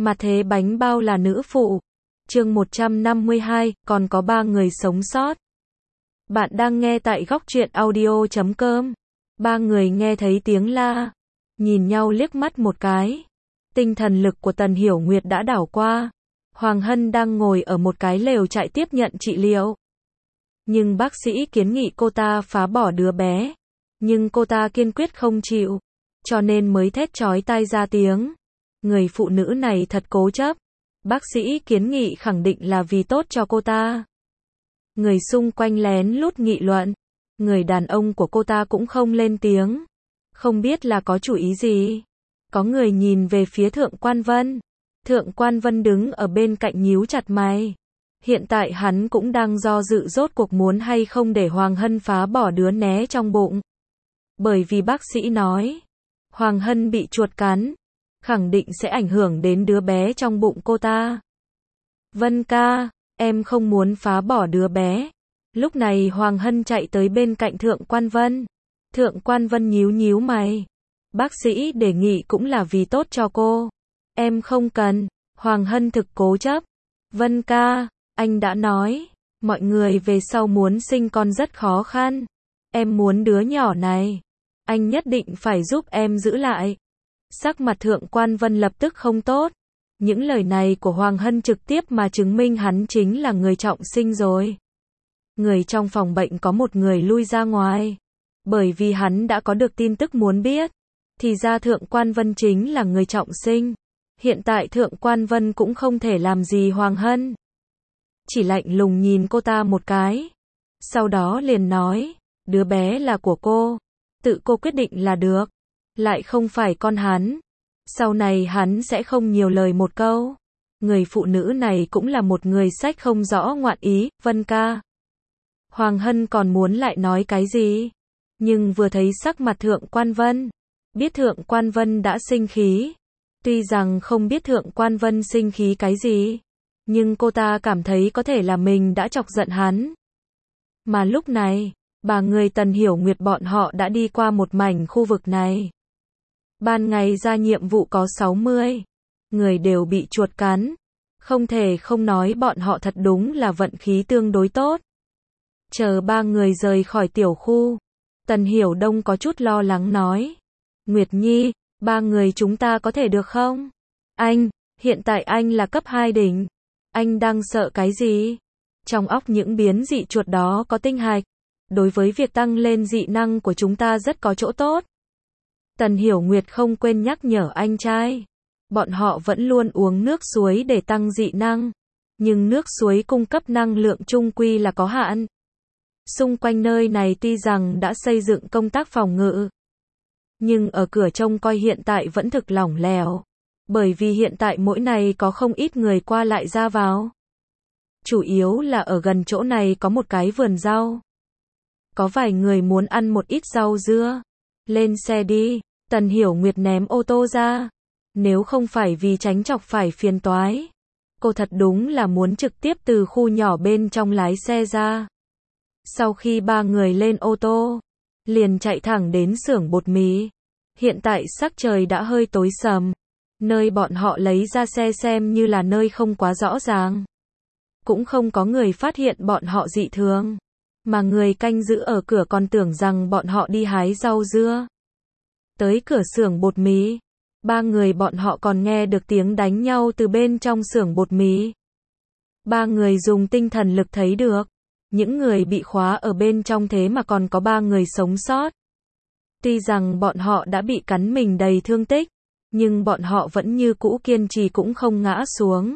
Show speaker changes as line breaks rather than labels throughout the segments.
Mà thế bánh bao là nữ phụ. Chương 152, còn có 3 người sống sót. Bạn đang nghe tại góc truyện audio.com. 3 người nghe thấy tiếng la, nhìn nhau liếc mắt một cái. Tinh thần lực của Tần Hiểu Nguyệt đã đảo qua. Hoàng Hân đang ngồi ở một cái lều trại tiếp nhận trị liệu. Nhưng bác sĩ kiến nghị cô ta phá bỏ đứa bé. Nhưng cô ta kiên quyết không chịu, cho nên mới thét chói tai ra tiếng. Người phụ nữ này thật cố chấp. Bác sĩ kiến nghị khẳng định là vì tốt cho cô ta. Người xung quanh lén lút nghị luận. Người đàn ông của cô ta cũng không lên tiếng. Không biết là có chủ ý gì. Có người nhìn về phía Thượng Quan Vân. Thượng Quan Vân đứng ở bên cạnh nhíu chặt mày. Hiện tại hắn cũng đang do dự rốt cuộc muốn hay không để Hoàng Hân phá bỏ đứa né trong bụng. Bởi vì bác sĩ nói, Hoàng Hân bị chuột cắn, khẳng định sẽ ảnh hưởng đến đứa bé trong bụng cô ta. Vân ca, em không muốn phá bỏ đứa bé. Lúc này Hoàng Hân chạy tới bên cạnh Thượng Quan Vân. Thượng Quan Vân nhíu nhíu mày. Bác sĩ đề nghị cũng là vì tốt cho cô. Em không cần. Hoàng Hân thực cố chấp. Vân ca, anh đã nói, mọi người về sau muốn sinh con rất khó khăn. Em muốn đứa nhỏ này. Anh nhất định phải giúp em giữ lại. Sắc mặt Thượng Quan Vân lập tức không tốt. Những lời này của Hoàng Hân trực tiếp mà chứng minh hắn chính là người trọng sinh rồi. Người trong phòng bệnh có một người lui ra ngoài. Bởi vì hắn đã có được tin tức muốn biết. Thì ra Thượng Quan Vân chính là người trọng sinh. Hiện tại Thượng Quan Vân cũng không thể làm gì Hoàng Hân. Chỉ lạnh lùng nhìn cô ta một cái. Sau đó liền nói, đứa bé là của cô. Tự cô quyết định là được. Lại không phải con hắn. Sau này hắn sẽ không nhiều lời một câu. Người phụ nữ này cũng là một người sách không rõ ngoạn ý, Vân ca. Hoàng Hân còn muốn lại nói cái gì? Nhưng vừa thấy sắc mặt Thượng Quan Vân, biết Thượng Quan Vân đã sinh khí. Tuy rằng không biết Thượng Quan Vân sinh khí cái gì, nhưng cô ta cảm thấy có thể là mình đã chọc giận hắn. Mà lúc này, bà người Tần Hiểu Nguyệt bọn họ đã đi qua một mảnh khu vực này. Ban ngày ra nhiệm vụ có 60 người đều bị chuột cắn. Không thể không nói bọn họ thật đúng là vận khí tương đối tốt. Chờ 3 người rời khỏi tiểu khu, Tần Hiểu Đông có chút lo lắng nói. Nguyệt Nhi, 3 người chúng ta có thể được không? Anh, hiện tại anh là cấp 2 đỉnh. Anh đang sợ cái gì? Trong óc những biến dị chuột đó có tinh hạch. Đối với việc tăng lên dị năng của chúng ta rất có chỗ tốt. Tần Hiểu Nguyệt không quên nhắc nhở anh trai. Bọn họ vẫn luôn uống nước suối để tăng dị năng. Nhưng nước suối cung cấp năng lượng chung quy là có hạn. Xung quanh nơi này tuy rằng đã xây dựng công tác phòng ngự. Nhưng ở cửa trông coi hiện tại vẫn thực lỏng lẻo. Bởi vì hiện tại mỗi ngày có không ít người qua lại ra vào. Chủ yếu là ở gần chỗ này có một cái vườn rau. Có vài người muốn ăn một ít rau dưa. Lên xe đi, Tần Hiểu Nguyệt ném ô tô ra. Nếu không phải vì tránh chọc phải phiền toái, cô thật đúng là muốn trực tiếp từ khu nhỏ bên trong lái xe ra. Sau khi 3 người lên ô tô, liền chạy thẳng đến xưởng bột mì. Hiện tại sắc trời đã hơi tối sầm. Nơi bọn họ lấy ra xe xem như là nơi không quá rõ ràng. Cũng không có người phát hiện bọn họ dị thường. Mà người canh giữ ở cửa còn tưởng rằng bọn họ đi hái rau dưa. Tới cửa xưởng bột mì, 3 người bọn họ còn nghe được tiếng đánh nhau từ bên trong xưởng bột mì. 3 người dùng tinh thần lực thấy được. Những người bị khóa ở bên trong thế mà còn có 3 người sống sót. Tuy rằng bọn họ đã bị cắn mình đầy thương tích, nhưng bọn họ vẫn như cũ kiên trì cũng không ngã xuống.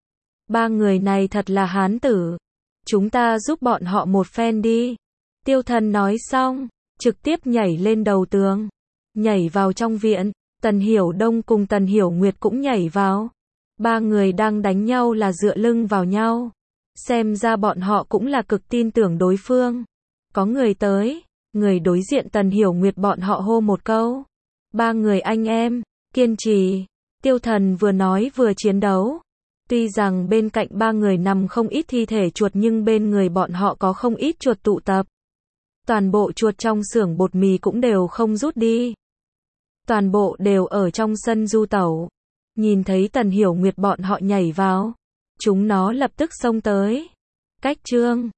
3 người này thật là hán tử. Chúng ta giúp bọn họ một phen đi. Tiêu Thần nói xong, trực tiếp nhảy lên đầu tường. Nhảy vào trong viện, Tần Hiểu Đông cùng Tần Hiểu Nguyệt cũng nhảy vào. 3 người đang đánh nhau là dựa lưng vào nhau. Xem ra bọn họ cũng là cực tin tưởng đối phương. Có người tới, người đối diện Tần Hiểu Nguyệt bọn họ hô một câu. 3 người anh em, kiên trì. Tiêu Thần vừa nói vừa chiến đấu. Tuy rằng bên cạnh 3 người nằm không ít thi thể chuột nhưng bên người bọn họ có không ít chuột tụ tập. Toàn bộ chuột trong xưởng bột mì cũng đều không rút đi. Toàn bộ đều ở trong sân du tẩu. Nhìn thấy Tần Hiểu Nguyệt bọn họ nhảy vào, chúng nó lập tức xông tới. Cách Trương